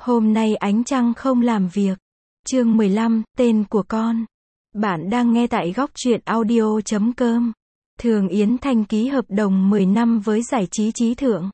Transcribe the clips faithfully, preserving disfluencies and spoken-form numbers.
Hôm nay ánh trăng không làm việc. Chương mười lăm, tên của con. Bạn đang nghe tại góc truyện audio chấm com. Thường Yến Thanh ký hợp đồng mười năm với giải trí Trí Thượng.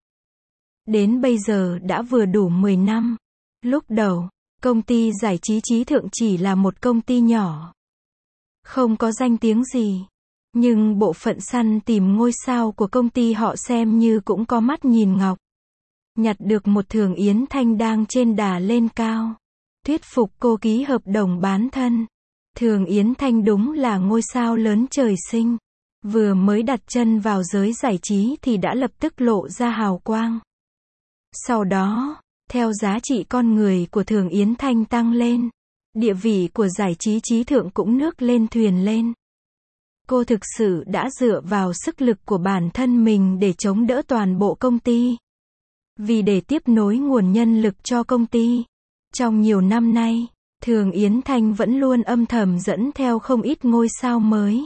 Đến bây giờ đã vừa đủ mười năm. Lúc đầu, công ty giải trí Trí Thượng chỉ là một công ty nhỏ. Không có danh tiếng gì. Nhưng bộ phận săn tìm ngôi sao của công ty họ xem như cũng có mắt nhìn ngọc. Nhặt được một Thường Yến Thanh đang trên đà lên cao. Thuyết phục cô ký hợp đồng bán thân. Thường Yến Thanh đúng là ngôi sao lớn trời sinh. Vừa mới đặt chân vào giới giải trí thì đã lập tức lộ ra hào quang. Sau đó, theo giá trị con người của Thường Yến Thanh tăng lên, địa vị của giải trí Trí Thượng cũng nước lên thuyền lên. Cô thực sự đã dựa vào sức lực của bản thân mình để chống đỡ toàn bộ công ty. Vì để tiếp nối nguồn nhân lực cho công ty. Trong nhiều năm nay, Thường Yến Thanh vẫn luôn âm thầm dẫn theo không ít ngôi sao mới.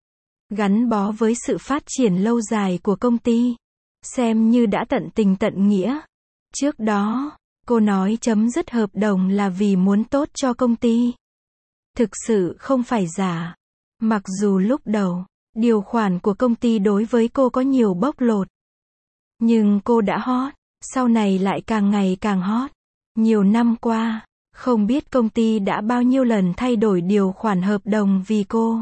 Gắn bó với sự phát triển lâu dài của công ty. Xem như đã tận tình tận nghĩa. Trước đó, cô nói chấm dứt hợp đồng là vì muốn tốt cho công ty. Thực sự không phải giả. Mặc dù lúc đầu, điều khoản của công ty đối với cô có nhiều bóc lột. Nhưng cô đã hot. Sau này lại càng ngày càng hot. Nhiều năm qua, không biết công ty đã bao nhiêu lần thay đổi điều khoản hợp đồng vì cô.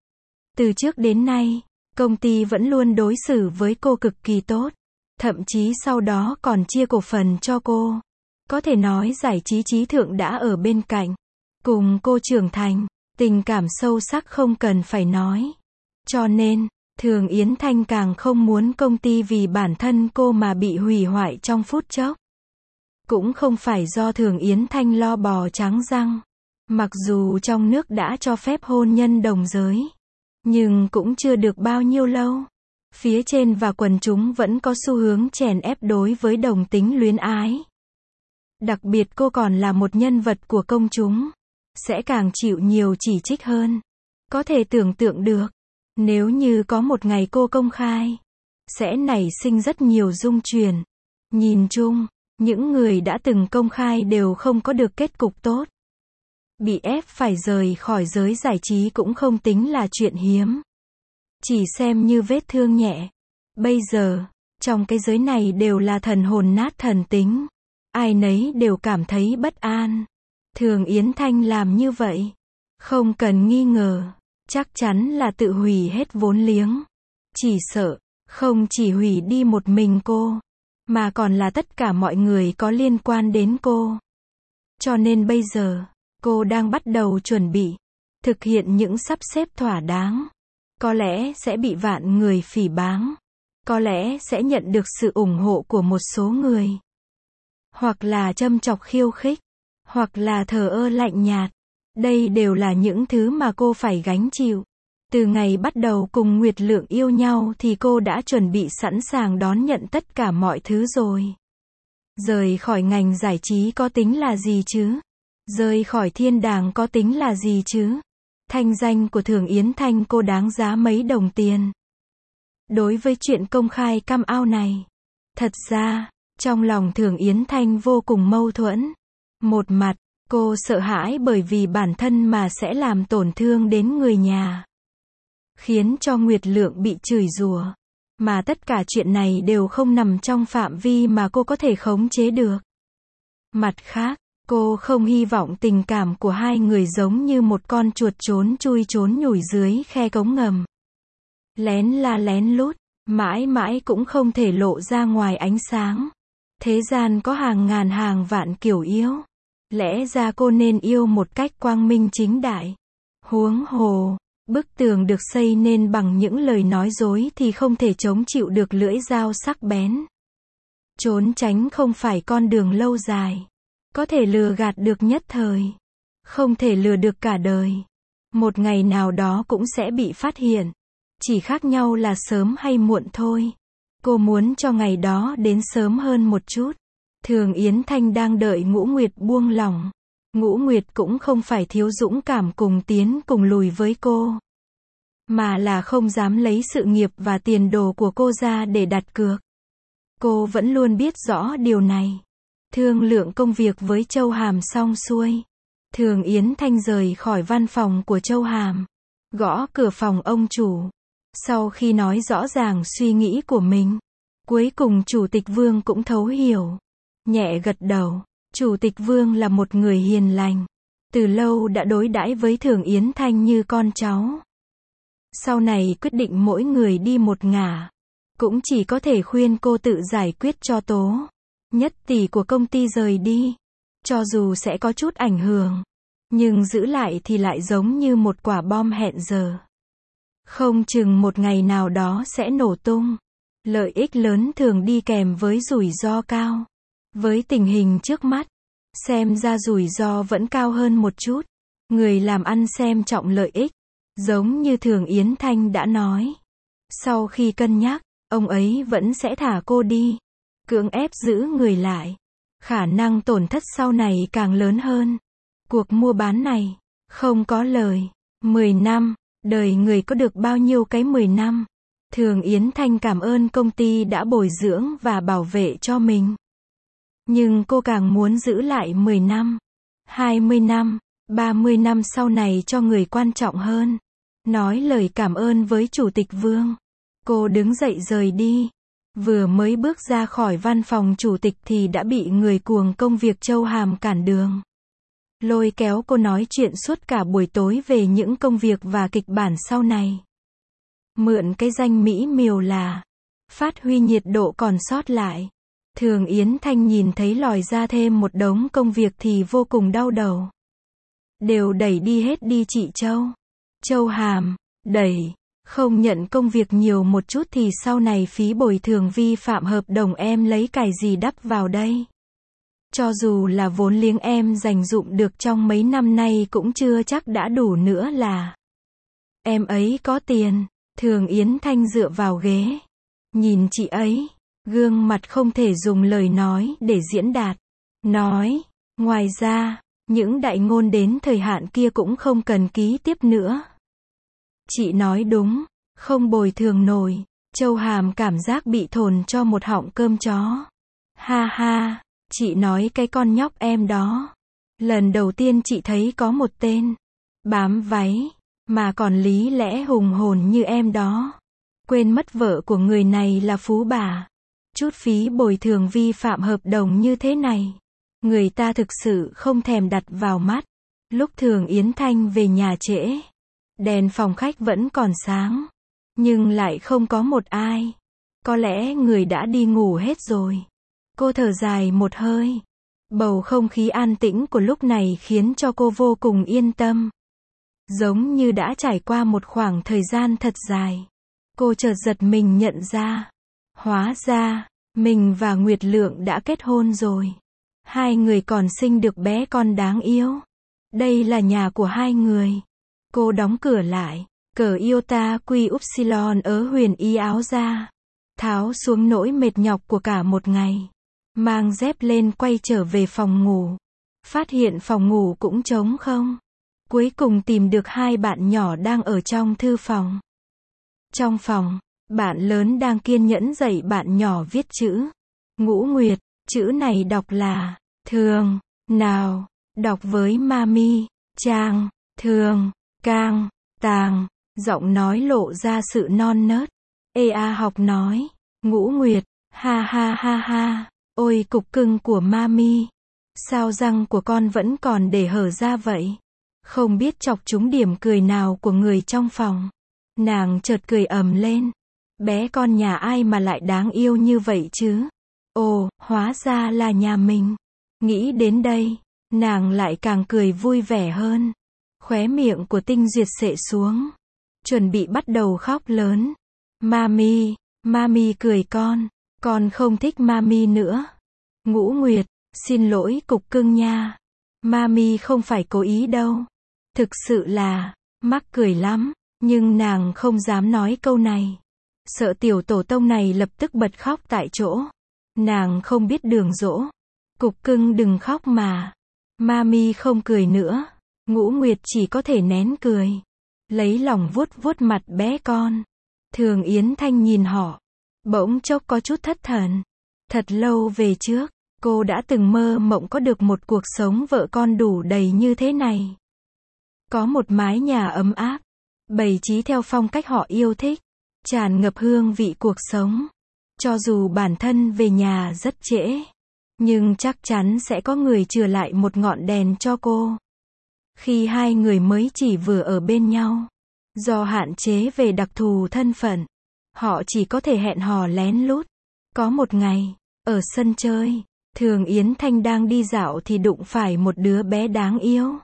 Từ trước đến nay, công ty vẫn luôn đối xử với cô cực kỳ tốt. Thậm chí sau đó còn chia cổ phần cho cô. Có thể nói giải trí Trí Thượng đã ở bên cạnh. Cùng cô trưởng thành, tình cảm sâu sắc không cần phải nói. Cho nên, Thường Yến Thanh càng không muốn công ty vì bản thân cô mà bị hủy hoại trong phút chốc. Cũng không phải do Thường Yến Thanh lo bò trắng răng. Mặc dù trong nước đã cho phép hôn nhân đồng giới. Nhưng cũng chưa được bao nhiêu lâu. Phía trên và quần chúng vẫn có xu hướng chèn ép đối với đồng tính luyến ái. Đặc biệt cô còn là một nhân vật của công chúng. Sẽ càng chịu nhiều chỉ trích hơn. Có thể tưởng tượng được. Nếu như có một ngày cô công khai, sẽ nảy sinh rất nhiều dung truyền. Nhìn chung, những người đã từng công khai đều không có được kết cục tốt. Bị ép phải rời khỏi giới giải trí cũng không tính là chuyện hiếm. Chỉ xem như vết thương nhẹ. Bây giờ, trong cái giới này đều là thần hồn nát thần tính. Ai nấy đều cảm thấy bất an. Thường Yến Thanh làm như vậy, không cần nghi ngờ. Chắc chắn là tự hủy hết vốn liếng. Chỉ sợ, không chỉ hủy đi một mình cô, mà còn là tất cả mọi người có liên quan đến cô. Cho nên bây giờ, cô đang bắt đầu chuẩn bị, thực hiện những sắp xếp thỏa đáng. Có lẽ sẽ bị vạn người phỉ báng. Có lẽ sẽ nhận được sự ủng hộ của một số người. Hoặc là châm chọc khiêu khích. Hoặc là thờ ơ lạnh nhạt. Đây đều là những thứ mà cô phải gánh chịu. Từ ngày bắt đầu cùng Nguyệt Lượng yêu nhau thì cô đã chuẩn bị sẵn sàng đón nhận tất cả mọi thứ rồi. Rời khỏi ngành giải trí có tính là gì chứ? Rời khỏi thiên đàng có tính là gì chứ? Thanh danh của Thường Yến Thanh cô đáng giá mấy đồng tiền. Đối với chuyện công khai cam ao này, thật ra, trong lòng Thường Yến Thanh vô cùng mâu thuẫn. Một mặt, cô sợ hãi bởi vì bản thân mà sẽ làm tổn thương đến người nhà. Khiến cho Nguyệt Lượng bị chửi rủa. Mà tất cả chuyện này đều không nằm trong phạm vi mà cô có thể khống chế được. Mặt khác, cô không hy vọng tình cảm của hai người giống như một con chuột trốn chui trốn nhủi dưới khe cống ngầm. Lén la lén lút, mãi mãi cũng không thể lộ ra ngoài ánh sáng. Thế gian có hàng ngàn hàng vạn kiểu yêu. Lẽ ra cô nên yêu một cách quang minh chính đại. Huống hồ, bức tường được xây nên bằng những lời nói dối thì không thể chống chịu được lưỡi dao sắc bén. Trốn tránh không phải con đường lâu dài. Có thể lừa gạt được nhất thời. Không thể lừa được cả đời. Một ngày nào đó cũng sẽ bị phát hiện. Chỉ khác nhau là sớm hay muộn thôi. Cô muốn cho ngày đó đến sớm hơn một chút. Thường Yến Thanh đang đợi Ngũ Nguyệt buông lỏng. Ngũ Nguyệt cũng không phải thiếu dũng cảm cùng tiến cùng lùi với cô. Mà là không dám lấy sự nghiệp và tiền đồ của cô ra để đặt cược. Cô vẫn luôn biết rõ điều này. Thương lượng công việc với Châu Hàm xong xuôi, Thường Yến Thanh rời khỏi văn phòng của Châu Hàm, gõ cửa phòng ông chủ. Sau khi nói rõ ràng suy nghĩ của mình, cuối cùng Chủ tịch Vương cũng thấu hiểu, nhẹ gật đầu. Chủ tịch Vương là một người hiền lành, từ lâu đã đối đãi với Thường Yến Thanh như con cháu. Sau này quyết định mỗi người đi một ngả, cũng chỉ có thể khuyên cô tự giải quyết cho Tố Nhất tỷ của công ty rời đi. Cho dù sẽ có chút ảnh hưởng, nhưng giữ lại thì lại giống như một quả bom hẹn giờ. Không chừng một ngày nào đó sẽ nổ tung. Lợi ích lớn thường đi kèm với rủi ro cao. Với tình hình trước mắt, xem ra rủi ro vẫn cao hơn một chút. Người làm ăn xem trọng lợi ích, giống như Thường Yến Thanh đã nói. Sau khi cân nhắc, ông ấy vẫn sẽ thả cô đi, cưỡng ép giữ người lại. Khả năng tổn thất sau này càng lớn hơn. Cuộc mua bán này, không có lời. mười năm, đời người có được bao nhiêu cái mười năm. Thường Yến Thanh cảm ơn công ty đã bồi dưỡng và bảo vệ cho mình. Nhưng cô càng muốn giữ lại mười năm, hai mươi năm, ba mươi năm sau này cho người quan trọng hơn. Nói lời cảm ơn với Chủ tịch Vương, cô đứng dậy rời đi. Vừa mới bước ra khỏi văn phòng chủ tịch thì đã bị người cuồng công việc Châu Hàm cản đường. Lôi kéo cô nói chuyện suốt cả buổi tối về những công việc và kịch bản sau này. Mượn cái danh mỹ miều là phát huy nhiệt độ còn sót lại. Thường Yến Thanh nhìn thấy lòi ra thêm một đống công việc thì vô cùng đau đầu. Đều đẩy đi hết đi chị Châu. Châu Hàm, đẩy. Không nhận công việc nhiều một chút thì sau này phí bồi thường vi phạm hợp đồng em lấy cài gì đắp vào đây. Cho dù là vốn liếng em dành dụm được trong mấy năm nay cũng chưa chắc đã đủ nữa là. Em ấy có tiền. Thường Yến Thanh dựa vào ghế, nhìn chị ấy, gương mặt không thể dùng lời nói để diễn đạt. Nói, ngoài ra, những đại ngôn đến thời hạn kia cũng không cần ký tiếp nữa. Chị nói đúng, không bồi thường nổi. Châu Hàm cảm giác bị thồn cho một họng cơm chó. Ha ha, chị nói cái con nhóc em đó. Lần đầu tiên chị thấy có một tên bám váy mà còn lý lẽ hùng hồn như em đó. Quên mất vợ của người này là phú bà. Chút phí bồi thường vi phạm hợp đồng như thế này, người ta thực sự không thèm đặt vào mắt. Lúc Thường Yến Thanh về nhà trễ, đèn phòng khách vẫn còn sáng, nhưng lại không có một ai. Có lẽ người đã đi ngủ hết rồi. Cô thở dài một hơi. Bầu không khí an tĩnh của lúc này khiến cho cô vô cùng yên tâm. Giống như đã trải qua một khoảng thời gian thật dài. Cô chợt giật mình nhận ra. Hóa ra, mình và Nguyệt Lượng đã kết hôn rồi. Hai người còn sinh được bé con đáng yêu. Đây là nhà của hai người. Cô đóng cửa lại, cởi Iota Quy Upsilon ớ huyền y áo ra. Tháo xuống nỗi mệt nhọc của cả một ngày. Mang dép lên quay trở về phòng ngủ. Phát hiện phòng ngủ cũng trống không. Cuối cùng tìm được hai bạn nhỏ đang ở trong thư phòng. Trong phòng, bạn lớn đang kiên nhẫn dạy bạn nhỏ viết chữ. Ngũ Nguyệt, chữ này đọc là thường. Nào, đọc với mami. Trang, thường, cang, tàng. Giọng nói lộ ra sự non nớt. Ê a học nói. Ngũ Nguyệt, ha ha ha ha. Ôi cục cưng của mami. Sao răng của con vẫn còn để hở ra vậy? Không biết chọc trúng điểm cười nào của người trong phòng. Nàng chợt cười ầm lên. Bé con nhà ai mà lại đáng yêu như vậy chứ? Ồ, hóa ra là nhà mình. Nghĩ đến đây, nàng lại càng cười vui vẻ hơn. Khóe miệng của Tinh Duyệt xệ xuống. Chuẩn bị bắt đầu khóc lớn. Mami, mami cười con. Con không thích mami nữa. Ngũ Nguyệt, xin lỗi cục cưng nha. Mami không phải cố ý đâu. Thực sự là, mắc cười lắm. Nhưng nàng không dám nói câu này. Sợ tiểu tổ tông này lập tức bật khóc tại chỗ. Nàng không biết đường dỗ. Cục cưng đừng khóc mà. Mami không cười nữa. Ngũ Nguyệt chỉ có thể nén cười. Lấy lòng vuốt vuốt mặt bé con. Thường Yến Thanh nhìn họ. Bỗng chốc có chút thất thần. Thật lâu về trước, Cô đã từng mơ mộng có được một cuộc sống vợ con đủ đầy như thế này. Có một mái nhà ấm áp, bày trí theo phong cách họ yêu thích, tràn ngập hương vị cuộc sống. Cho dù bản thân về nhà rất trễ, nhưng chắc chắn sẽ có người chừa lại một ngọn đèn cho cô. Khi hai người mới chỉ vừa ở bên nhau, do hạn chế về đặc thù thân phận, họ chỉ có thể hẹn hò lén lút. Có một ngày, ở sân chơi, Thường Yến Thanh đang đi dạo thì đụng phải một đứa bé đáng yêu.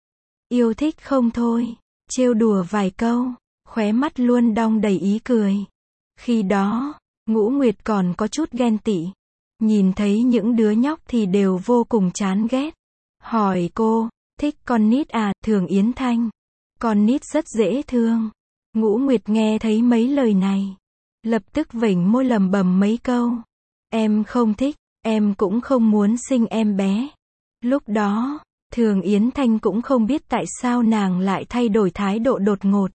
Yêu thích không thôi, trêu đùa vài câu, khóe mắt luôn đong đầy ý cười. Khi đó, Ngũ Nguyệt còn có chút ghen tị. Nhìn thấy những đứa nhóc thì đều vô cùng chán ghét. Hỏi cô, thích con nít à, Thường Yến Thanh? Con nít rất dễ thương. Ngũ Nguyệt nghe thấy mấy lời này, lập tức vểnh môi lẩm bẩm mấy câu. Em không thích, em cũng không muốn sinh em bé. Lúc đó, Thường Yến Thanh cũng không biết tại sao nàng lại thay đổi thái độ đột ngột.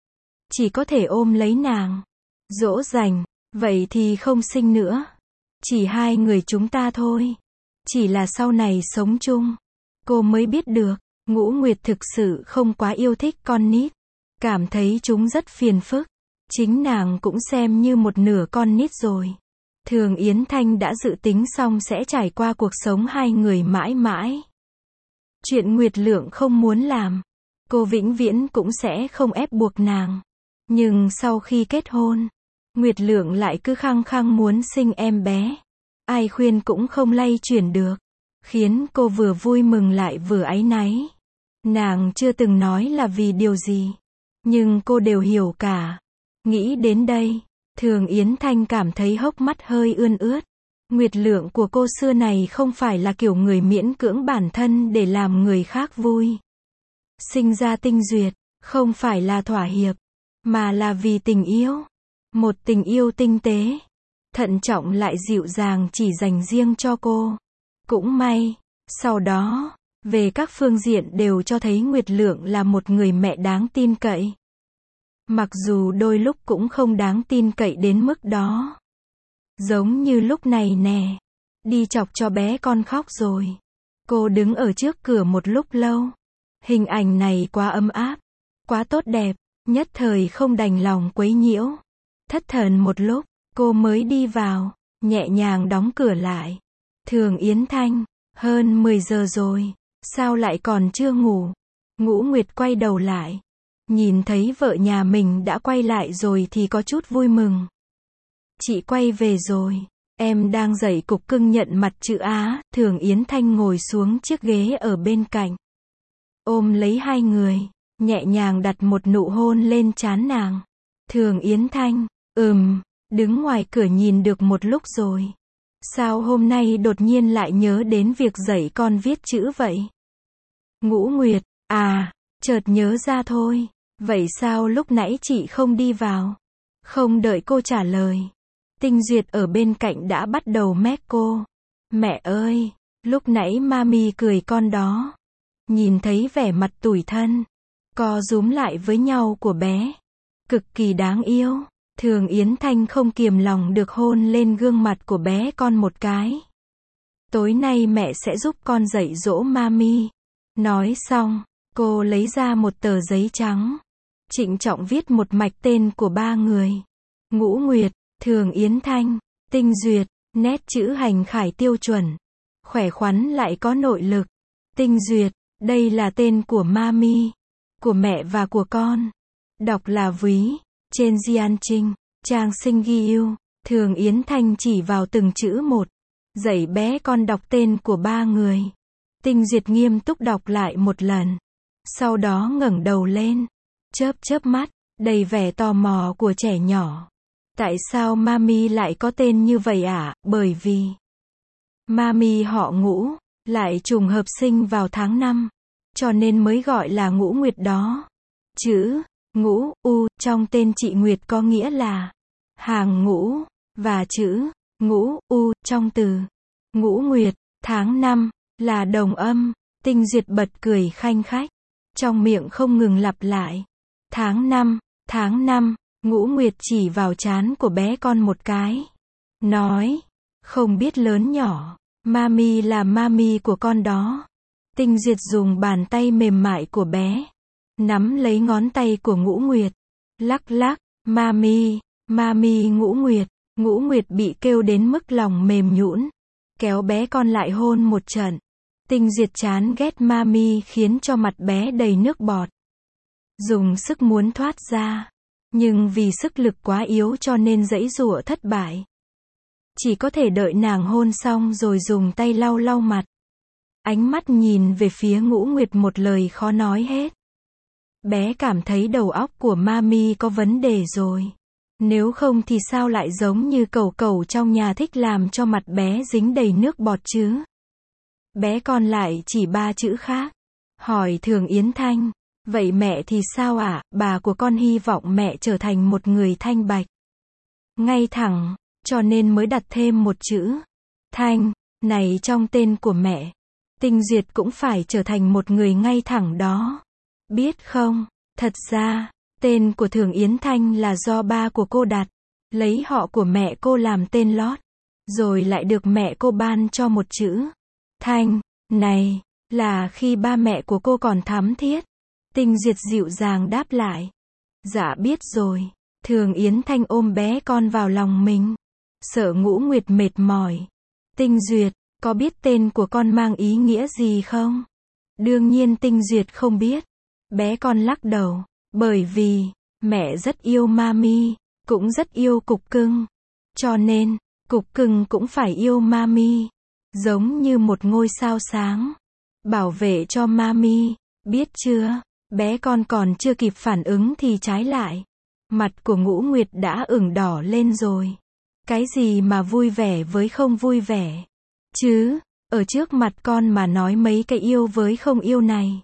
Chỉ có thể ôm lấy nàng, dỗ dành, vậy thì không sinh nữa. Chỉ hai người chúng ta thôi. Chỉ là sau này sống chung, cô mới biết được, Ngũ Nguyệt thực sự không quá yêu thích con nít. Cảm thấy chúng rất phiền phức. Chính nàng cũng xem như một nửa con nít rồi. Thường Yến Thanh đã dự tính xong sẽ trải qua cuộc sống hai người mãi mãi. Chuyện Nguyệt Lượng không muốn làm, cô vĩnh viễn cũng sẽ không ép buộc nàng. Nhưng sau khi kết hôn, Nguyệt Lượng lại cứ khăng khăng muốn sinh em bé. Ai khuyên cũng không lay chuyển được, khiến cô vừa vui mừng lại vừa áy náy. Nàng chưa từng nói là vì điều gì, nhưng cô đều hiểu cả. Nghĩ đến đây, Thường Yến Thanh cảm thấy hốc mắt hơi ươn ướt. Nguyệt Lượng của cô xưa này không phải là kiểu người miễn cưỡng bản thân để làm người khác vui. Sinh ra Tinh Duyệt, không phải là thỏa hiệp, mà là vì tình yêu. Một tình yêu tinh tế, thận trọng lại dịu dàng chỉ dành riêng cho cô. Cũng may, sau đó, về các phương diện đều cho thấy Nguyệt Lượng là một người mẹ đáng tin cậy. Mặc dù đôi lúc cũng không đáng tin cậy đến mức đó. Giống như lúc này nè, đi chọc cho bé con khóc rồi. Cô đứng ở trước cửa một lúc lâu. Hình ảnh này quá ấm áp, quá tốt đẹp, nhất thời không đành lòng quấy nhiễu. Thất thần một lúc, cô mới đi vào, nhẹ nhàng đóng cửa lại. Thường Yến Thanh, hơn mười giờ rồi, sao lại còn chưa ngủ? Ngũ Nguyệt quay đầu lại, nhìn thấy vợ nhà mình đã quay lại rồi thì có chút vui mừng. Chị quay về rồi, em đang dậy cục cưng nhận mặt chữ Á. Thường Yến Thanh ngồi xuống chiếc ghế ở bên cạnh, ôm lấy hai người, nhẹ nhàng đặt một nụ hôn lên trán nàng. Thường Yến Thanh, ừm, đứng ngoài cửa nhìn được một lúc rồi. Sao hôm nay đột nhiên lại nhớ đến việc dạy con viết chữ vậy? Ngũ Nguyệt, à, chợt nhớ ra thôi. Vậy sao lúc nãy chị không đi vào? Không đợi cô trả lời, Tinh Duyệt ở bên cạnh đã bắt đầu mét cô. Mẹ ơi, lúc nãy mami cười con đó. Nhìn thấy vẻ mặt tủi thân, co rúm lại với nhau của bé, cực kỳ đáng yêu. Thường Yến Thanh không kiềm lòng được hôn lên gương mặt của bé con một cái. Tối nay mẹ sẽ giúp con dạy dỗ mami. Nói xong, cô lấy ra một tờ giấy trắng, trịnh trọng viết một mạch tên của ba người. Ngũ Nguyệt, Thường Yến Thanh, Tinh Duyệt, nét chữ hành khải tiêu chuẩn, khỏe khoắn lại có nội lực. Tinh Duyệt, đây là tên của mami, của mẹ và của con. Đọc là Ví, trên Jian Trinh, trang sinh ghi yêu. Thường Yến Thanh chỉ vào từng chữ một, dạy bé con đọc tên của ba người. Tinh Duyệt nghiêm túc đọc lại một lần, sau đó ngẩng đầu lên, chớp chớp mắt, đầy vẻ tò mò của trẻ nhỏ. Tại sao mami lại có tên như vậy ạ? À? Bởi vì mami họ Ngũ, lại trùng hợp sinh vào tháng năm, cho nên mới gọi là Ngũ Nguyệt đó. Chữ Ngũ, U, trong tên chị Nguyệt có nghĩa là hàng ngũ, và chữ Ngũ, U, trong từ Ngũ Nguyệt, tháng năm, là đồng âm. Tinh Duyệt bật cười khanh khách, trong miệng không ngừng lặp lại. Tháng năm, tháng năm. Ngũ Nguyệt chỉ vào trán của bé con một cái, nói, không biết lớn nhỏ, Mami là mami của con đó. Tinh Duyệt dùng bàn tay mềm mại của bé, nắm lấy ngón tay của Ngũ Nguyệt, lắc lắc, mami, mami Ngũ Nguyệt. Ngũ Nguyệt bị kêu đến mức lòng mềm nhũn, kéo bé con lại hôn một trận. Tinh Duyệt chán ghét mami khiến cho mặt bé đầy nước bọt. Dùng sức muốn thoát ra, nhưng vì sức lực quá yếu cho nên giãy giụa thất bại. Chỉ có thể đợi nàng hôn xong rồi dùng tay lau lau mặt. Ánh mắt nhìn về phía Ngũ Nguyệt một lời khó nói hết. Bé cảm thấy đầu óc của mami có vấn đề rồi. Nếu không thì sao lại giống như cẩu cẩu trong nhà thích làm cho mặt bé dính đầy nước bọt chứ? Bé con lại chỉ ba chữ khác. Hỏi Thường Yến Thanh, vậy mẹ thì sao ạ? À? Bà của con hy vọng mẹ trở thành một người thanh bạch, ngay thẳng, cho nên mới đặt thêm một chữ Thanh này trong tên của mẹ. Tinh Duyệt cũng phải trở thành một người ngay thẳng đó. Biết không, thật ra, tên của Thường Yến Thanh là do ba của cô đặt, lấy họ của mẹ cô làm tên lót, rồi lại được mẹ cô ban cho một chữ Thanh này, là khi ba mẹ của cô còn thắm thiết. Tinh Duyệt dịu dàng đáp lại. Dạ biết rồi. Thường Yến Thanh ôm bé con vào lòng mình, sợ Ngũ Nguyệt mệt mỏi. Tinh Duyệt, có biết tên của con mang ý nghĩa gì không? Đương nhiên Tinh Duyệt không biết. Bé con lắc đầu. Bởi vì, mẹ rất yêu mami, cũng rất yêu cục cưng. Cho nên, cục cưng cũng phải yêu mami. Giống như một ngôi sao sáng. Bảo vệ cho mami, biết chưa? Bé con còn chưa kịp phản ứng thì trái lại. Mặt của Ngũ Nguyệt đã ửng đỏ lên rồi. Cái gì mà vui vẻ với không vui vẻ? Chứ, ở trước mặt con mà nói mấy cái yêu với không yêu này.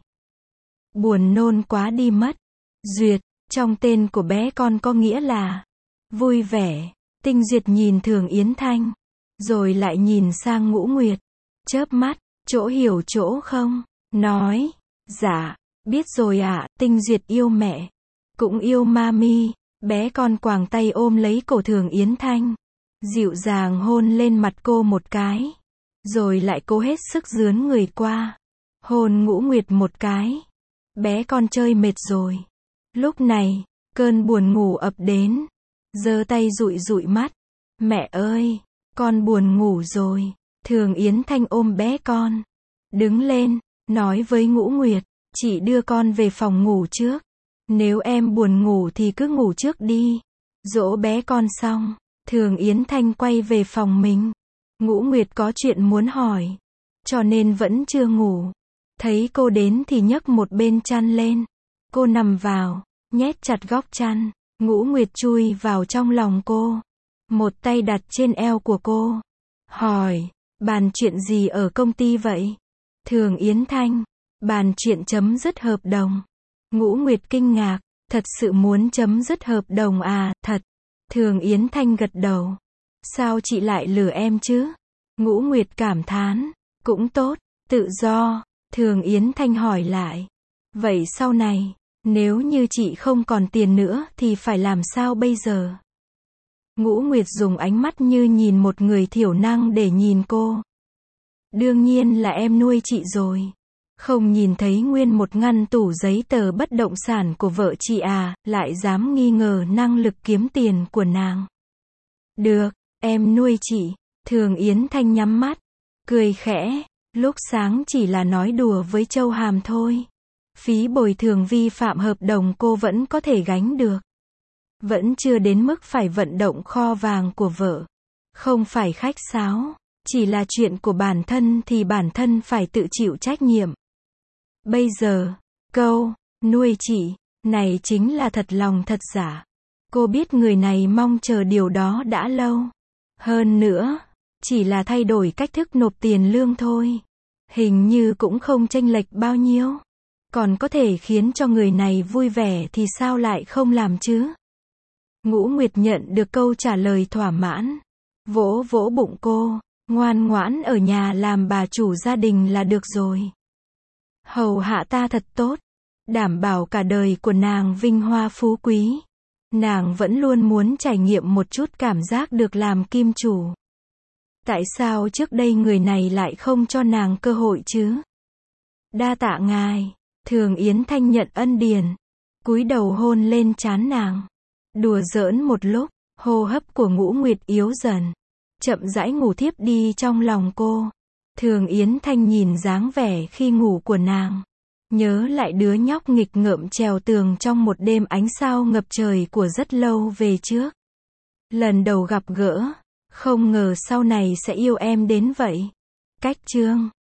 Buồn nôn quá đi mất. Duyệt, trong tên của bé con có nghĩa là vui vẻ. Tinh Duyệt nhìn Thường Yến Thanh, rồi lại nhìn sang Ngũ Nguyệt, chớp mắt, chỗ hiểu chỗ không, nói, dạ, biết rồi ạ. À. Tinh Duyệt yêu mẹ, cũng yêu mami. Bé con quàng tay ôm lấy cổ Thường Yến Thanh, dịu dàng hôn lên mặt cô một cái, rồi lại cố hết sức dướn người qua, hôn Ngũ Nguyệt một cái. Bé con chơi mệt rồi. Lúc này, cơn buồn ngủ ập đến, giơ tay dụi dụi mắt. Mẹ ơi, con buồn ngủ rồi. Thường Yến Thanh ôm bé con, đứng lên, nói với Ngũ Nguyệt, chị đưa con về phòng ngủ trước. Nếu em buồn ngủ thì cứ ngủ trước đi. Dỗ bé con xong, Thường Yến Thanh quay về phòng mình. Ngũ Nguyệt có chuyện muốn hỏi, cho nên vẫn chưa ngủ. Thấy cô đến thì nhấc một bên chăn lên. Cô nằm vào, nhét chặt góc chăn. Ngũ Nguyệt chui vào trong lòng cô, một tay đặt trên eo của cô, hỏi, bàn chuyện gì ở công ty vậy? Thường Yến Thanh, bàn chuyện chấm dứt hợp đồng. Ngũ Nguyệt kinh ngạc, thật sự muốn chấm dứt hợp đồng à? Thật. Thường Yến Thanh gật đầu. Sao chị lại lừa em chứ? Ngũ Nguyệt cảm thán, cũng tốt, tự do. Thường Yến Thanh hỏi lại, vậy sau này, nếu như chị không còn tiền nữa thì phải làm sao bây giờ? Ngũ Nguyệt dùng ánh mắt như nhìn một người thiểu năng để nhìn cô. Đương nhiên là em nuôi chị rồi. Không nhìn thấy nguyên một ngăn tủ giấy tờ bất động sản của vợ chị à, lại dám nghi ngờ năng lực kiếm tiền của nàng. Được, em nuôi chị. Thường Yến Thanh nhắm mắt, cười khẽ, lúc sáng chỉ là nói đùa với Châu Hàm thôi. Phí bồi thường vi phạm hợp đồng cô vẫn có thể gánh được. Vẫn chưa đến mức phải vận động kho vàng của vợ. Không phải khách sáo, chỉ là chuyện của bản thân thì bản thân phải tự chịu trách nhiệm. Bây giờ, câu, nuôi chị, này chính là thật lòng thật giả. Cô biết người này mong chờ điều đó đã lâu. Hơn nữa, chỉ là thay đổi cách thức nộp tiền lương thôi. Hình như cũng không chênh lệch bao nhiêu. Còn có thể khiến cho người này vui vẻ thì sao lại không làm chứ? Ngũ Nguyệt nhận được câu trả lời thỏa mãn. Vỗ vỗ bụng cô, ngoan ngoãn ở nhà làm bà chủ gia đình là được rồi. Hầu hạ ta thật tốt, đảm bảo cả đời của nàng vinh hoa phú quý. Nàng vẫn luôn muốn trải nghiệm một chút cảm giác được làm kim chủ. Tại sao trước đây người này lại không cho nàng cơ hội chứ? Đa tạ ngài. Thường Yến Thanh nhận ân điển, cúi đầu hôn lên trán nàng. Đùa giỡn một lúc, hô hấp của Ngũ Nguyệt yếu dần, chậm rãi ngủ thiếp đi trong lòng cô. Thường Yến Thanh nhìn dáng vẻ khi ngủ của nàng, nhớ lại đứa nhóc nghịch ngợm trèo tường trong một đêm ánh sao ngập trời của rất lâu về trước. Lần đầu gặp gỡ, không ngờ sau này sẽ yêu em đến vậy. Cách chương